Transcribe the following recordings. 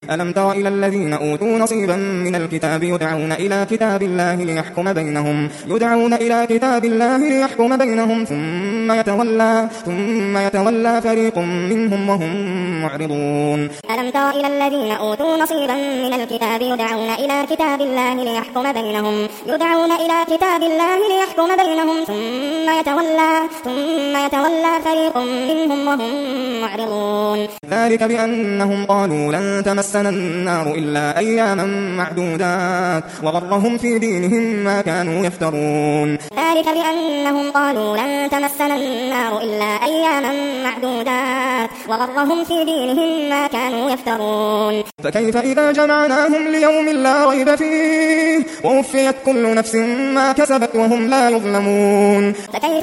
ألم تر إلى الذين أوتوا نصيبا من الكتاب يدعون إلى كتاب الله ليحكم بينهم ثم يتولى فريق منهم وهم معرضون ألم تر إلى الذين أوتوا نصيبا من الكتاب يدعون إلى كتاب الله ليحكم بينهم ثم يتولى فريق منهم وهم معرضون ذلك بأنهم قالوا لن تمسنا النار إلا أياما معدودات وغرهم في دينهم ما كانوا يفترون فكيف إذا جمعناهم ليوم لا ريب فيه ووفيت كل نفس ما كسبت وهم لا يظلمون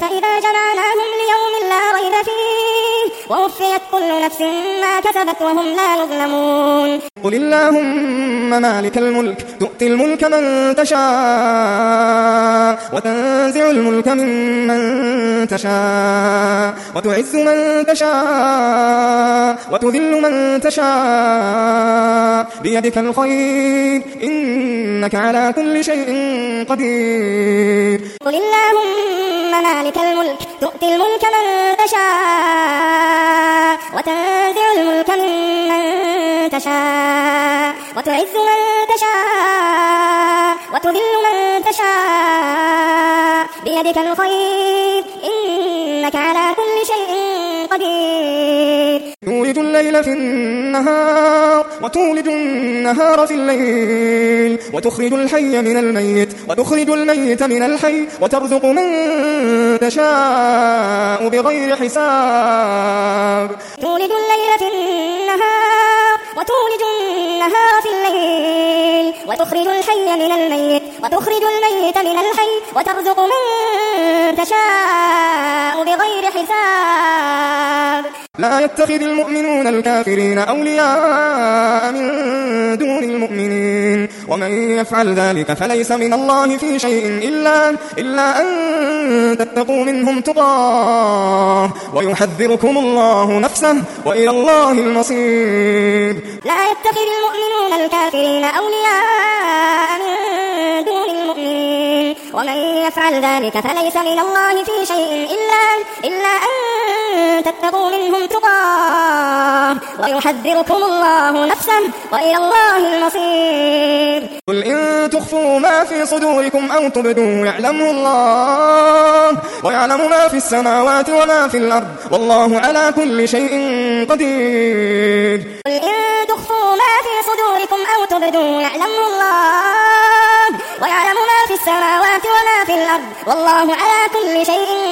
قل اللهم مالك الملك تؤتي الملك من تشاء وتنزع الملك ممن تشاء وتعز من تشاء وتذل من تشاء بيدك الخير إنك على كل شيء قدير قل اللهم مالك الملك تؤتي الملك من تشاء وتنزع الملك ممن تشاء وتعز من تشاء وتذل من تشاء بيدك الخير إنك على كل شيء قدير تولج الليل في النهار وتولج النهار في الليل وتخرج الحي من الميت وتخرج الميت من الحي وترزق من تشاء بغير حساب تولج الليل في النهار وتولج النهار في الليل وتخرج الحي من الميت وتخرج الميت من الحي وترزق من تشاء بغير حساب لا يتخذ المؤمنون الكافرين أولياء من دون المؤمنين ومن يفعل ذلك فليس من الله في شيء إلا أن تتقوا منهم تقاه ويحذركم الله نفسه وإلى الله المصير لا يتخذ المؤمنون الكافرين أولياء من دون المؤمنين ومن يفعل ذلك فليس من الله في شيء إلا أن تتقوا منهم تقاه ويحذركم الله نفسه وإلى الله المصير قل إن تخفوا ما في صدوركم أو تبدوه يعلمه الله ويعلم ما في السماوات وما في الأرض والله على كل شيء قدير قل إن تخفوا ما في صدوركم أو تبدوه يعلمه الله ويعلم ما في السماوات وما في الأرض والله على كل شيء